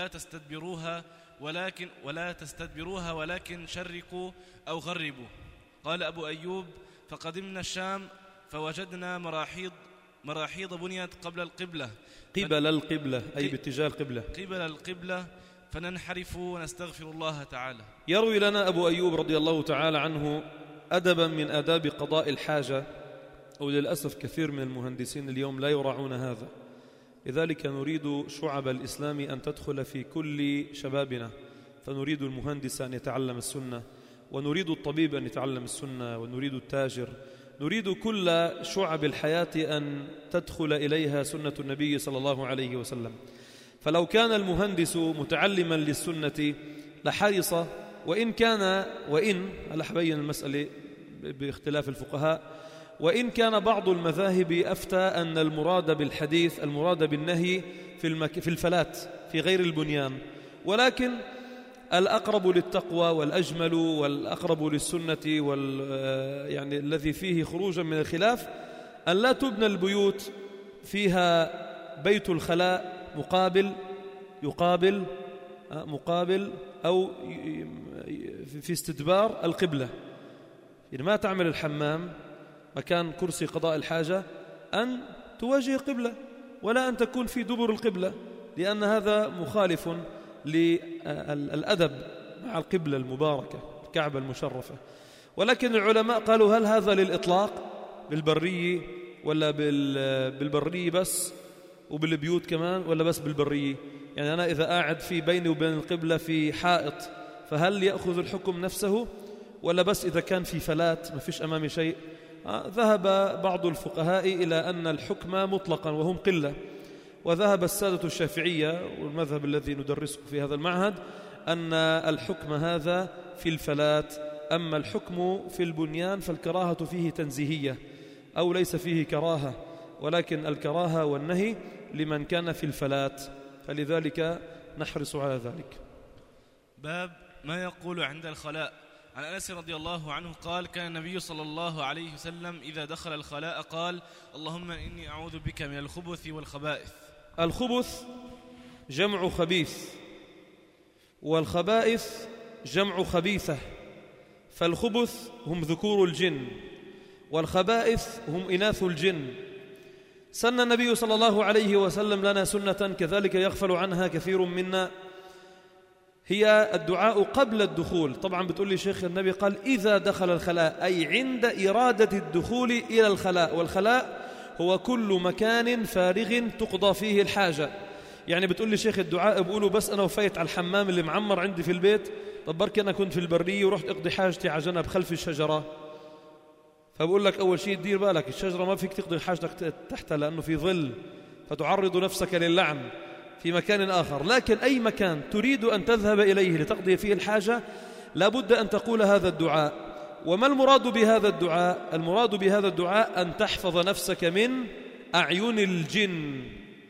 ولا تستدبروها ولكن شرقوا أو غربوا. قال أبو أيوب: فقدمنا الشام فوجدنا مراحيض بنيت قبل القبلة، قبل القبلة أي باتجاه القبلة، قبل القبلة، فننحرف ونستغفر الله تعالى. يروي لنا أبو أيوب رضي الله تعالى عنه أدبا من آداب قضاء الحاجة، وللأسف كثير من المهندسين اليوم لا يراعون هذا. لذلك نريد شعب الإسلام أن تدخل في كل شبابنا، فنريد المهندس أن يتعلم السنة، ونريد الطبيب أن يتعلم السنة، ونريد التاجر، نريد كل شعب الحياة أن تدخل إليها سنة النبي صلى الله عليه وسلم. فلو كان المهندس متعلما للسنة لحرص، وإن ألا حبين المسألة باختلاف الفقهاء، وإن كان بعض المذاهب أفتى أن المراد بالحديث المراد بالنهي في الفلات في غير البنيان، ولكن الأقرب للتقوى والأجمل والأقرب للسنة يعني الذي فيه خروجا من الخلاف أن لا تبنى البيوت فيها بيت الخلاء مقابل أو في استدبار القبلة. يعني ما تعمل الحمام مكان كرسي قضاء الحاجة أن تواجه القبلة، ولا أن تكون في دبر القبلة، لأن هذا مخالف للأدب مع القبلة المباركة الكعبة المشرفة. ولكن العلماء قالوا: هل هذا للإطلاق بالبرية ولا بالبرية بس وبالبيوت كمان، ولا بس بالبرية؟ يعني أنا إذا قاعد في بيني وبين القبلة في حائط فهل يأخذ الحكم نفسه، ولا بس إذا كان في فلات ما فيش أمامي شيء؟ ذهب بعض الفقهاء إلى أن الحكم مطلقا وهم قلة، وذهب السادة الشافعية والمذهب الذي ندرسه في هذا المعهد أن الحكم هذا في الفلات. أما الحكم في البنيان فالكراهة فيه تنزيهية، أو ليس فيه كراهة، ولكن الكراهة والنهي لمن كان في الفلات، فلذلك نحرص على ذلك. باب ما يقول عند الخلاء. عن أنس رضي الله عنه قال: كان النبي صلى الله عليه وسلم إذا دخل الخلاء قال: اللهم إني أعوذ بك من الخبث والخبائث. الخبث جمع خبيث، والخبائث جمع خبيثة، فالخبث هم ذكور الجن، والخبائث هم إناث الجن. سن النبي صلى الله عليه وسلم لنا سنة كذلك يغفل عنها كثير منا، هي الدعاء قبل الدخول. طبعا بتقول لي شيخ النبي قال إذا دخل الخلاء، أي عند إرادة الدخول إلى الخلاء، والخلاء هو كل مكان فارغ تقضى فيه الحاجة. يعني بتقول لي شيخ الدعاء بقوله بس أنا وفيت على الحمام اللي معمر عندي في البيت، طب بركي أنا كنت في البرية ورحت أقضي حاجتي على جنب خلف الشجرة، فبقول لك أول شيء دير بالك الشجرة ما فيك تقضي حاجتك تحتها لأنه في ظل، فتعرض نفسك للعن في مكان آخر. لكن أي مكان تريد أن تذهب إليه لتقضي فيه الحاجة لابد أن تقول هذا الدعاء. وما المراد بهذا الدعاء؟ المراد بهذا الدعاء أن تحفظ نفسك من أعين الجن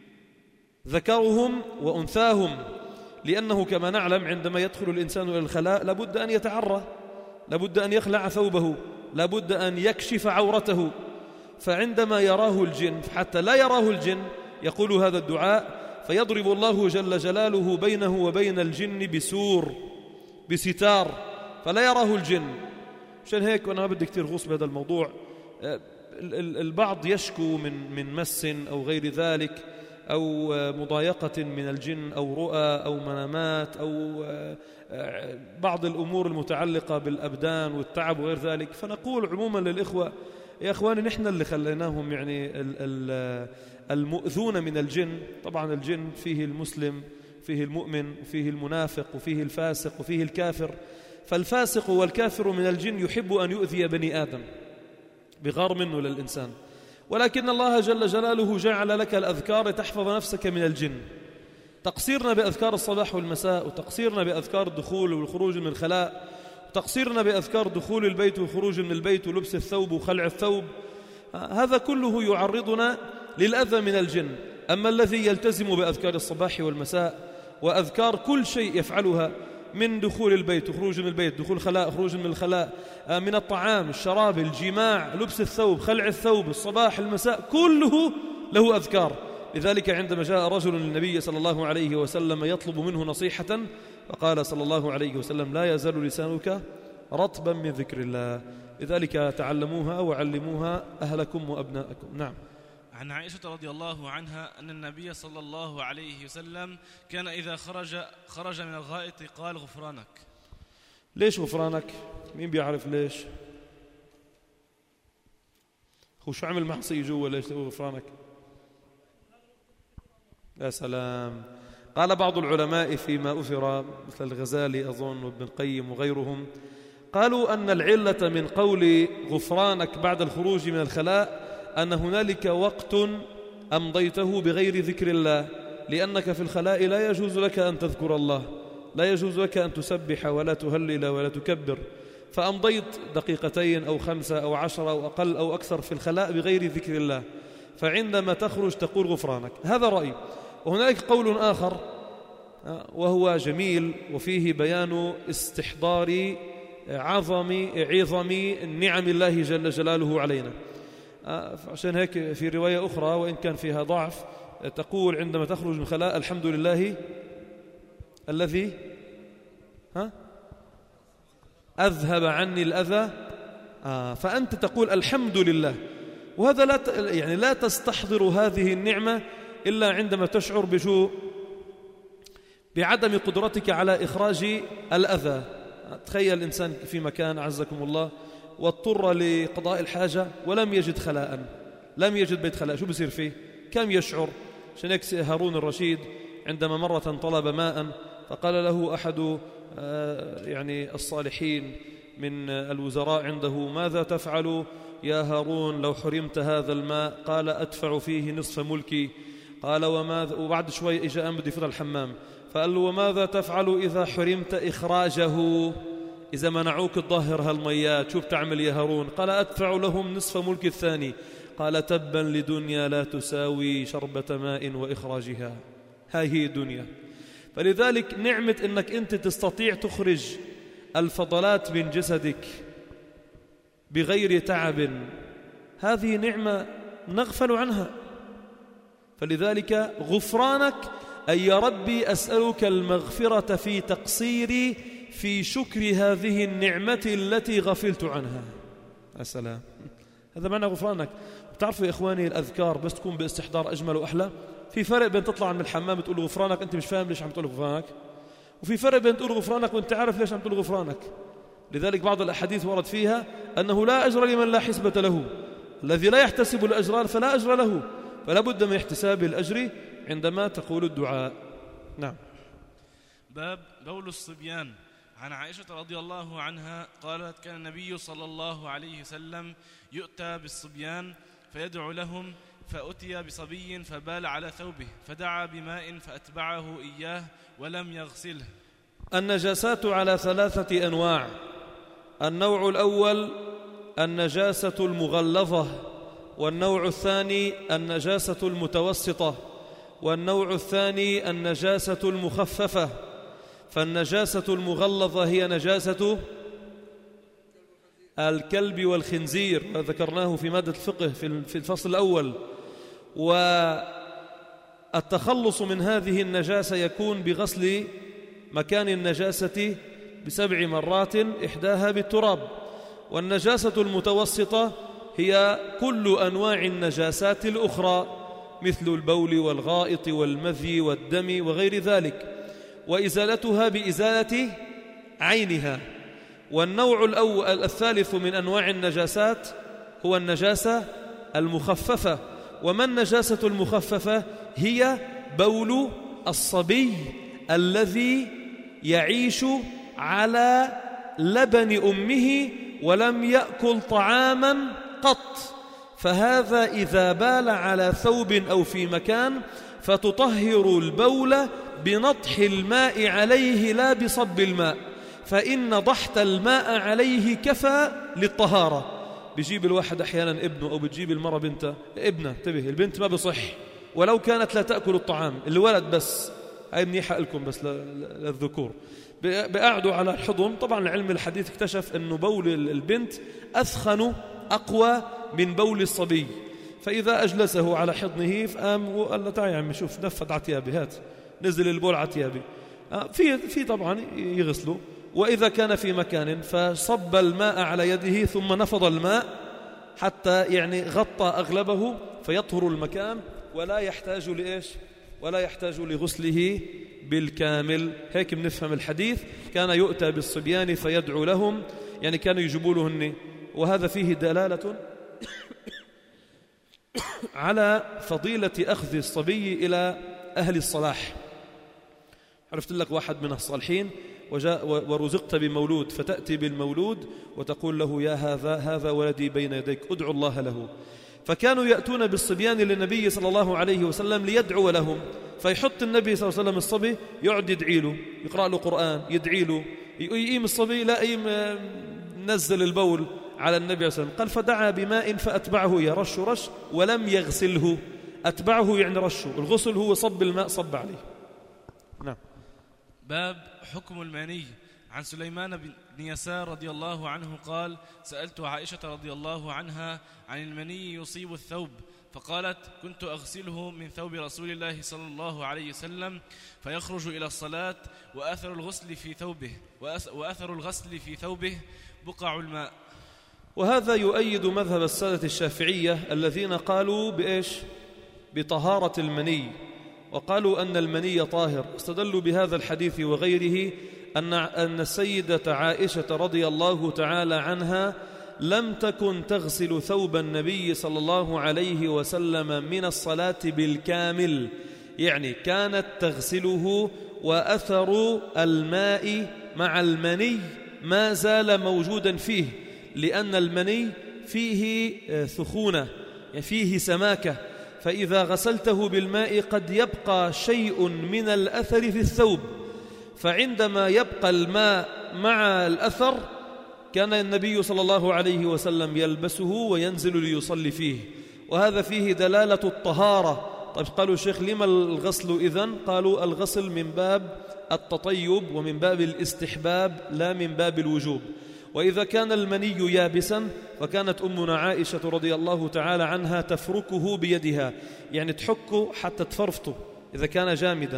ذكرهم وأنثاهم، لأنه كما نعلم عندما يدخل الإنسان إلى الخلاء لابد أن يتعرى، لابد أن يخلع ثوبه، لابد أن يكشف عورته، فعندما يراه الجن حتى لا يراه الجن يقول هذا الدعاء، فيضرب الله جل جلاله بينه وبين الجن بسور بستار فلا يراه الجن. عشان هيك وأنا ما بدي كتير غوص بهذا الموضوع، البعض يشكو من مس أو غير ذلك أو مضايقة من الجن أو رؤى أو منامات أو بعض الأمور المتعلقة بالأبدان والتعب وغير ذلك. فنقول عموما للإخوة يا أخواني نحن اللي خليناهم يعني المؤذون من الجن. طبعا الجن فيه المسلم فيه المؤمن وفيه المنافق وفيه الفاسق وفيه الكافر، فالفاسق والكافر من الجن يحب أن يؤذي بني آدم بغار منه للإنسان، ولكن الله جل جلاله جعل لك الأذكار تحفظ نفسك من الجن. تقصيرنا بأذكار الصباح والمساء، وتقصيرنا بأذكار الدخول والخروج من الخلاء، وتقصيرنا بأذكار دخول البيت والخروج من البيت ولبس الثوب وخلع الثوب، هذا كله يعرضنا للأذى من الجن. أما الذي يلتزم بأذكار الصباح والمساء وأذكار كل شيء يفعلها من دخول البيت وخروج من البيت، دخول الخلاء خروج من الخلاء، من الطعام الشراب الجماع لبس الثوب خلع الثوب الصباح المساء، كله له أذكار. لذلك عندما جاء رجل للنبي صلى الله عليه وسلم يطلب منه نصيحة فقال صلى الله عليه وسلم لا يزال لسانك رطبا من ذكر الله. لذلك تعلموها وعلموها أهلكم وأبناءكم. نعم. عن عائشة رضي الله عنها أن النبي صلى الله عليه وسلم كان إذا خرج من الغائط قال غفرانك. ليش غفرانك؟ مين بيعرف ليش؟ هو شو عمل معصية جوا ليش تقول غفرانك؟ يا سلام. قال بعض العلماء فيما أثر مثل الغزالي أظن وابن القيم وغيرهم، قالوا أن العلة من قول غفرانك بعد الخروج من الخلاء أن هنالك وقت أمضيته بغير ذكر الله، لأنك في الخلاء لا يجوز لك أن تذكر الله، لا يجوز لك أن تسبح ولا تهلل ولا تكبر، فأمضيت دقيقتين أو 5 أو 10 أو أقل أو أكثر في الخلاء بغير ذكر الله، فعندما تخرج تقول غفرانك. هذا رأي. وهنالك قول آخر وهو جميل وفيه بيان استحضار عظم نعم الله جل جلاله علينا. عشان هيك في رواية أخرى وإن كان فيها ضعف تقول عندما تخرج من الخلاء الحمد لله الذي أذهب عني الأذى، فأنت تقول الحمد لله. وهذا لا تستحضر هذه النعمة إلا عندما تشعر بعدم قدرتك على إخراج الأذى. تخيل الإنسان في مكان أعزكم الله واضطر لقضاء الحاجة ولم يجد خلاء، لم يجد بيت خلاء، شو بصير فيه؟ كم يشعر؟ عشان هيك هارون الرشيد عندما مرة طلب ماء فقال له أحد يعني الصالحين من الوزراء عنده ماذا تفعل يا هارون لو حرمت هذا الماء؟ قال أدفع فيه نصف ملكي. قال وماذا؟ وبعد شوي إجا بده يفوت الحمام فقال له وماذا تفعل إذا حرمت إخراجه؟ إذا منعوك تظهر هالميات شو بتعمل يا هارون؟ قال أدفع لهم نصف ملك الثاني. قال تبا لدنيا لا تساوي شربة ماء وإخراجها. هاي الدنيا. فلذلك نعمة أنك أنت تستطيع تخرج الفضلات من جسدك بغير تعب، هذه نعمة نغفل عنها. فلذلك غفرانك أي يا ربي أسألك المغفرة في تقصيري في شكر هذه النعمة التي غفلت عنها. السلام. هذا معنى غفرانك. بتعرفوا يا إخواني الأذكار بس تكون باستحضار أجمل وأحلى. في فرق بين تطلع من الحمام تقول غفرانك أنت مش فاهم ليش عم تقول غفرانك، وفي فرق بين تقول غفرانك وأنت عارف ليش عم تقول غفرانك. لذلك بعض الأحاديث ورد فيها أنه لا أجر لمن لا حسبة له، الذي لا يحتسب الأجر فلا أجر له، فلا بد من احتساب الأجر عندما تقول الدعاء. نعم. باب بول الصبيان. عن عائشة رضي الله عنها قالت: كان النبي صلى الله عليه وسلم يؤتى بالصبيان فيدعو لهم، فأتي بصبي فبال على ثوبه فدعا بماء فأتبعه إياه ولم يغسله. النجاسات على 3 أنواع. النوع الأول النجاسة المغلظة، والنوع الثاني النجاسة المتوسطة، والنوع الثاني النجاسة المخففة. فالنجاسة المغلظة هي نجاسة الكلب والخنزير، ذكرناه في مادة الفقه في الفصل الأول. والتخلص من هذه النجاسة يكون بغسل مكان النجاسة ب7 مرات، إحداها بالتراب. والنجاسة المتوسطة هي كل أنواع النجاسات الأخرى مثل البول والغائط والمذي والدم وغير ذلك، وإزالتها بإزالة عينها. والنوع الثالث من أنواع النجاسات هو النجاسة المخففة. وما النجاسة المخففة؟ هي بول الصبي الذي يعيش على لبن أمه ولم يأكل طعاما قط، فهذا إذا بال على ثوب أو في مكان فتطهر البول بنضح الماء عليه لا بصب الماء، فإن ضحت الماء عليه كفى للطهارة. بيجيب الواحد أحيانا ابنه أو بتجيب المرة بنته، ابنه انتبه، البنت ما بصح ولو كانت لا تأكل الطعام، الولد بس، هاي منيحة لكم بس للذكور، بقعدوا على الحضن. طبعا العلم الحديث اكتشف أنه بول البنت أثخن أقوى من بول الصبي، فإذا أجلسه على حضنه فقام وقال له تعال يا عمي شوف نفذ عتيابي، هات نزل البول عتيابي، في طبعا يغسله. وإذا كان في مكان فصب الماء على يده ثم نفض الماء حتى يعني غطى أغلبه فيطهر المكان ولا يحتاج لإيش؟ ولا يحتاج لغسله بالكامل. هيك بنفهم الحديث. كان يؤتى بالصبيان فيدعو لهم، يعني كانوا يجيبوا لهن، وهذا فيه دلالة على فضيلة أخذ الصبي إلى أهل الصلاح. عرفت لك واحد من الصالحين ورزقت بمولود، فتأتي بالمولود وتقول له يا هذا ولدي بين يديك ادعو الله له. فكانوا يأتون بالصبيان للنبي صلى الله عليه وسلم ليدعو لهم، فيحط النبي صلى الله عليه وسلم الصبي يقعد يدعي له، يقرأ له قرآن، يدعي له، يقيم الصبي لا نزل البول على النبي صلى الله عليه وسلم. قال فدعا بماء فأتبعه يرش رش ولم يغسله. أتبعه يعني رشه، الغسل هو صب الماء صب عليه. نعم. باب حكم المني. عن سليمان بن يسار رضي الله عنه قال: سألت عائشة رضي الله عنها عن المني يصيب الثوب، فقالت: كنت أغسله من ثوب رسول الله صلى الله عليه وسلم فيخرج إلى الصلاة، وأثر الغسل في ثوبه بقع الماء. وهذا يؤيد مذهب السادة الشافعية الذين قالوا بإيش؟ بطهارة المني، وقالوا أن المني طاهر. استدلوا بهذا الحديث وغيره أن السيدة عائشة رضي الله تعالى عنها لم تكن تغسل ثوب النبي صلى الله عليه وسلم من الصلاة بالكامل، يعني كانت تغسله وأثر الماء مع المني ما زال موجودا فيه، لأن المني فيه ثخونة، يعني فيه سماكة، فإذا غسلته بالماء قد يبقى شيء من الأثر في الثوب، فعندما يبقى الماء مع الأثر كان النبي صلى الله عليه وسلم يلبسه وينزل ليصلي فيه، وهذا فيه دلالة الطهارة. طيب قالوا شيخ لما الغسل إذن؟ قالوا الغسل من باب التطيب ومن باب الاستحباب لا من باب الوجوب. وإذا كان المني يابسا فكانت أمنا عائشة رضي الله تعالى عنها تفركه بيدها، يعني تحكه حتى تفرفته إذا كان جامدا،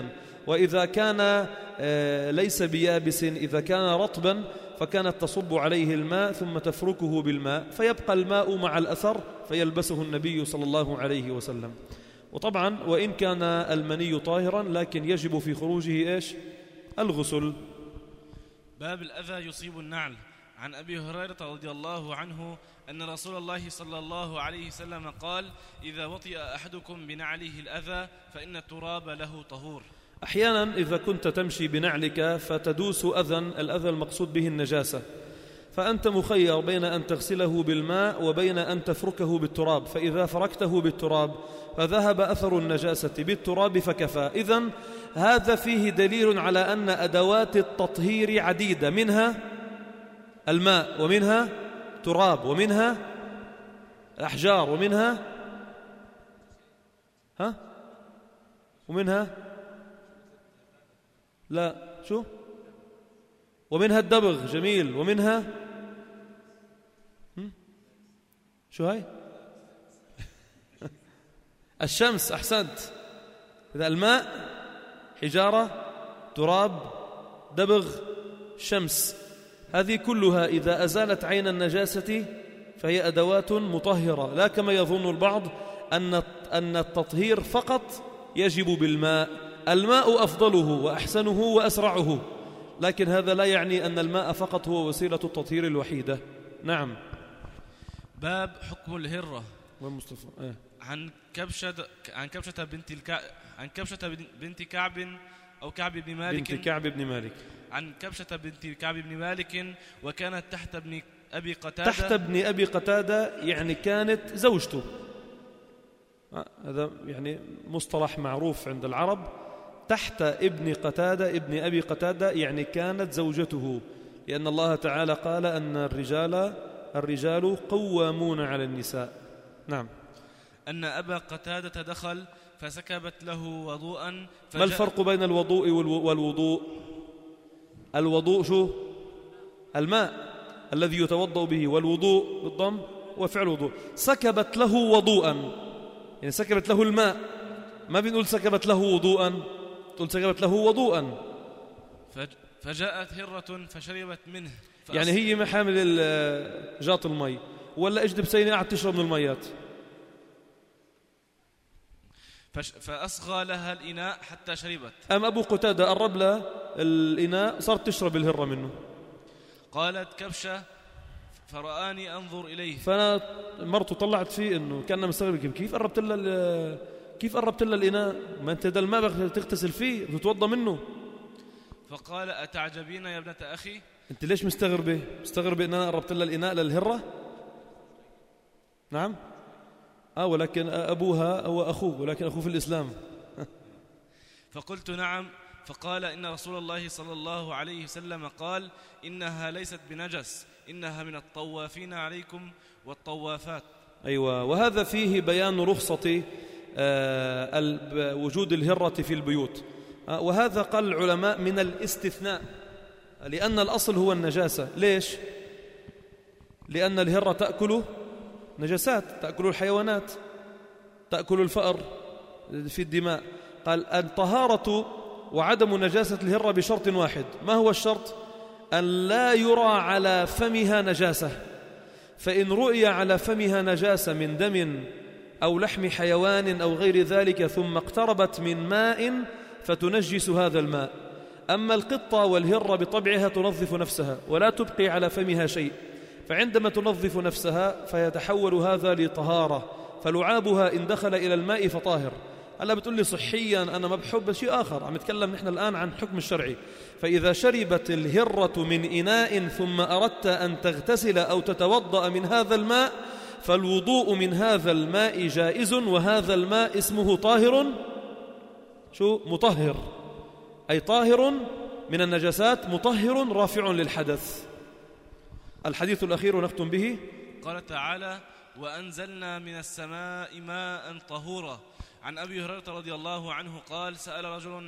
وإذا كان ليس بيابس، إذا كان رطبا فكانت تصب عليه الماء ثم تفركه بالماء فيبقى الماء مع الأثر فيلبسه النبي صلى الله عليه وسلم. وطبعا وإن كان المني طاهرا لكن يجب في خروجه إيش؟ الغسل. باب الأذى يصيب النعل. عن أبي هريرة رضي الله عنه أن رسول الله صلى الله عليه وسلم قال: إذا وطئ أحدكم بنعله الأذى فإن التراب له طهور. أحيانا إذا كنت تمشي بنعلك فتدوس أذى، الأذى المقصود به النجاسة، فأنت مخير بين أن تغسله بالماء وبين أن تفركه بالتراب، فإذا فركته بالتراب فذهب أثر النجاسة بالتراب فكفى. إذن هذا فيه دليل على أن أدوات التطهير عديدة، منها الماء ومنها تراب ومنها أحجار ومنها ومنها لا شو ومنها الدبغ. جميل. ومنها شو هاي الشمس. أحسنت. إذا الماء، حجارة، تراب، دبغ، شمس، هذه كلها إذا أزالت عين النجاسة فهي أدوات مطهرة، لا كما يظن البعض أن التطهير فقط يجب بالماء. الماء أفضله وأحسنه وأسرعه، لكن هذا لا يعني أن الماء فقط هو وسيلة التطهير الوحيدة. نعم. باب حكم الهرة. والمصطفى عن كبشة بنت كعب أو كعب بن مالك. بنت كعب بن مالك. عن كبشة بنت كعب بن مالك وكانت تحت ابن أبي قتادة. تحت ابن أبي قتادة يعني كانت زوجته. هذا يعني مصطلح معروف عند العرب. تحت ابن قتادة، ابن أبي قتادة، يعني كانت زوجته، لأن الله تعالى قال أن الرجال قوامون على النساء. نعم. أن أبا قتادة دخل فسكبت له وضوءا. ما الفرق بين الوضوء والوضوء؟ الوضوء شو؟ الماء الذي يتوضأ به، والوضوء بالضم وفعل وضوء. سكبت له وضوءا يعني سكبت له الماء، ما بنقول سكبت له وضوءا، تقول سكبت له وضوءا. فجاءت هرة فشربت منه. يعني هي محامل جاط المي ولا اجدب سيني قاعد تشرب من الميات. فأصغى لها الإناء حتى شربت. أم أبو قتادة قرب لها الإناء صارت تشرب الهرة منه. قالت كبشة فرآني أنظر إليه، فأنا مرته طلعت فيه إنه كان مستغرب كيف قربت لها الإناء؟ ما أنت ده الماء بدك تغتسل فيه وتتوضى منه. فقال: أتعجبين يا ابنة أخي؟ أنت ليش مستغربة إن أنا قربت لها الإناء للهرة؟ نعم. ولكن أبوها هو أخوه، ولكن أخوه في الإسلام. فقلت: نعم. فقال: إن رسول الله صلى الله عليه وسلم قال: إنها ليست بنجس، إنها من الطوافين عليكم والطوافات. أيوة. وهذا فيه بيان رخصة وجود الهرة في البيوت، وهذا قال العلماء من الاستثناء، لأن الأصل هو النجاسة. ليش؟ لأن الهرة تأكل نجاسات، تأكل الحيوانات، تأكل الفأر في الدماء. قال: الطهارة وعدم نجاسة الهرة بشرط واحد. ما هو الشرط؟ أن لا يرى على فمها نجاسة، فإن رؤي على فمها نجاسة من دم أو لحم حيوان أو غير ذلك ثم اقتربت من ماء فتنجس هذا الماء. أما القطة والهرة بطبعها تنظف نفسها ولا تبقي على فمها شيء، فعندما تنظف نفسها فيتحول هذا لطهارة، فلعابها إن دخل إلى الماء فطاهر. هلا بتقول لي صحيا أنا ما بحب شيء آخر، عم نتكلم نحن الآن عن حكم الشرعي. فإذا شربت الهرة من إناء ثم أردت أن تغتسل أو تتوضأ من هذا الماء فالوضوء من هذا الماء جائز، وهذا الماء اسمه طاهر مطهر، أي طاهر من النجاسات، مطهر رافع للحدث. الحديث الأخير ونختم به. قال تعالى: وأنزلنا من السماء ماء طهورا. عن أبي هريرة رضي الله عنه قال: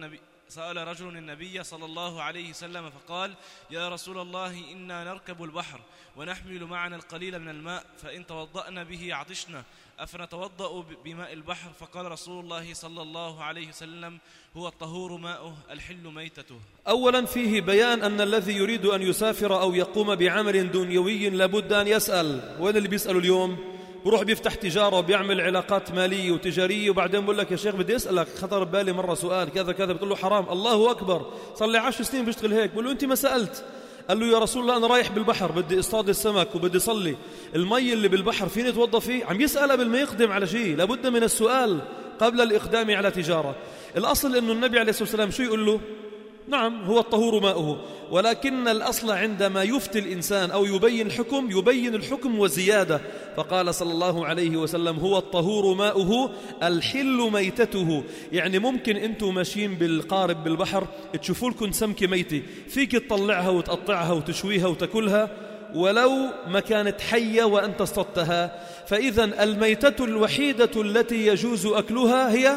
سأل رجل النبي صلى الله عليه وسلم فقال: يا رسول الله، إنا نركب البحر ونحمل معنا القليل من الماء، فإن توضأنا به عطشنا، أفنتوضأ بماء البحر؟ فقال رسول الله صلى الله عليه وسلم: هو الطهور ماؤه الحل ميتته. أولا فيه بيان أن الذي يريد أن يسافر أو يقوم بعمل دنيوي لابد أن يسأل. وين اللي بيسألوا اليوم؟ بروح بيفتح تجارة وبيعمل علاقات مالية وتجارية، وبعدين بقول لك يا شيخ بدي أسألك، خطر ببالي مرة سؤال كذا كذا، بتقول له حرام. الله أكبر، صار لي 10 سنين بيشتغل هيك. بقول له أنت ما سألت. قال له: يا رسول الله، أنا رايح بالبحر بدي اصطاد السمك وبدي صلي، المي اللي بالبحر فيني اتوضى فيه؟ عم يسأل قبل ما يقدم على شيء. لابد من السؤال قبل الإقدام على تجارة. الأصل أنه النبي عليه الصلاة والسلام شو يقول له؟ نعم، هو الطهور ماؤه، ولكن الأصل عندما يفتي الإنسان أو يبين الحكم يبين الحكم وزيادة. فقال صلى الله عليه وسلم: هو الطهور ماؤه الحل ميتته. يعني ممكن أنتم ماشيين بالقارب بالبحر تشوفوا لكم سمكة ميتة، فيك تطلعها وتقطعها وتشويها وتاكلها ولو ما كانت حية وأنت اصطدتها. فإذا الميتة الوحيدة التي يجوز أكلها هي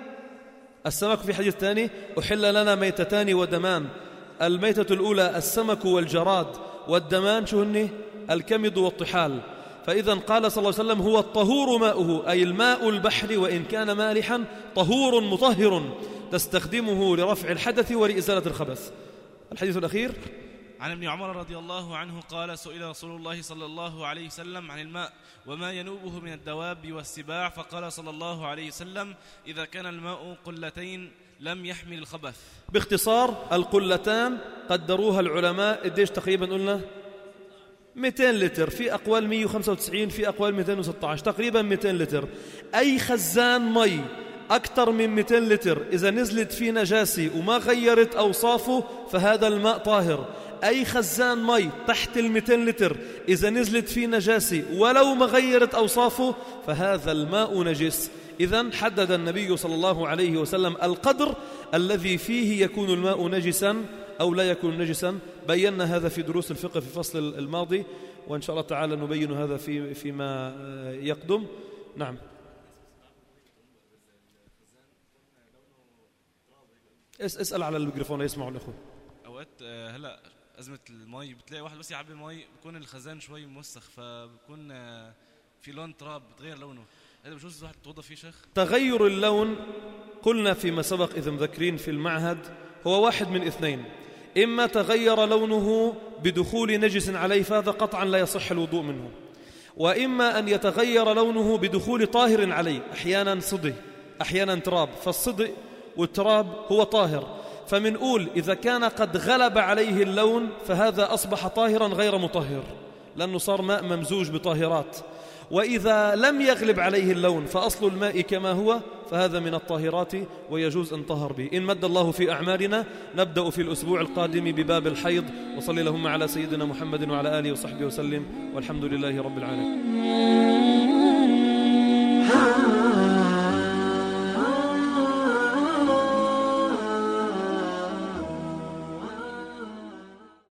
السمك. في حديث ثاني: أحل لنا ميتتان ودمان. الميتة الأولى السمك والجراد، والدمان شو هن؟ الكمد والطحال. فإذا قال صلى الله عليه وسلم: هو الطهور ماؤه، أي الماء البحر وإن كان مالحا طهور مطهر تستخدمه لرفع الحدث ولإزالة الخبث. الحديث الأخير عن ابن عمر رضي الله عنه قال: سئل رسول الله صلى الله عليه وسلم عن الماء وما ينوبه من الدواب والسباع، فقال صلى الله عليه وسلم: إذا كان الماء قلتين لم يحمل الخبث. باختصار القلتان قدروها العلماء قديش تقريبا؟ قلنا 200 لتر، في أقوال 195، في أقوال 216، تقريبا 200 لتر. أي خزان مي أكثر من 200 لتر إذا نزلت فيه نجاسة وما غيرت أوصافه فهذا الماء طاهر. أي خزان مي تحت 200 لتر إذا نزلت فيه نجاسة ولو ما غيرت أوصافه فهذا الماء نجس. إذن حدد النبي صلى الله عليه وسلم القدر الذي فيه يكون الماء نجسا أو لا يكون نجسا. بينا هذا في دروس الفقه في الفصل الماضي، وإن شاء الله تعالى نبين هذا فيما يقدم. نعم. اسأل على الميكروفون يسمعوا الأخوة. أوقات هلأ أزمة المي بتلاقي واحد بس يعبي مي بيكون الخزان شوي موسخ، فبيكون في لون تراب بتغير لونه. هذا بجوز واحد توضى فيه شيخ؟ تغير اللون قلنا فيما سبق إذا مذكرين في المعهد هو واحد من اثنين: إما تغير لونه بدخول نجس عليه فهذا قطعا لا يصح الوضوء منه، وإما أن يتغير لونه بدخول طاهر عليه، أحيانا صدي أحيانا تراب، فالصدي والتراب هو طاهر. فمنقول إذا كان قد غلب عليه اللون فهذا أصبح طاهرا غير مطهر لأنه صار ماء ممزوج بطاهرات. وإذا لم يغلب عليه اللون فأصل الماء كما هو فهذا من الطاهرات ويجوز أن طهر به. إن مد الله في أعمالنا نبدأ في الأسبوع القادم بباب الحيض. وصلي اللهم على سيدنا محمد وعلى آله وصحبه وسلم، والحمد لله رب العالمين.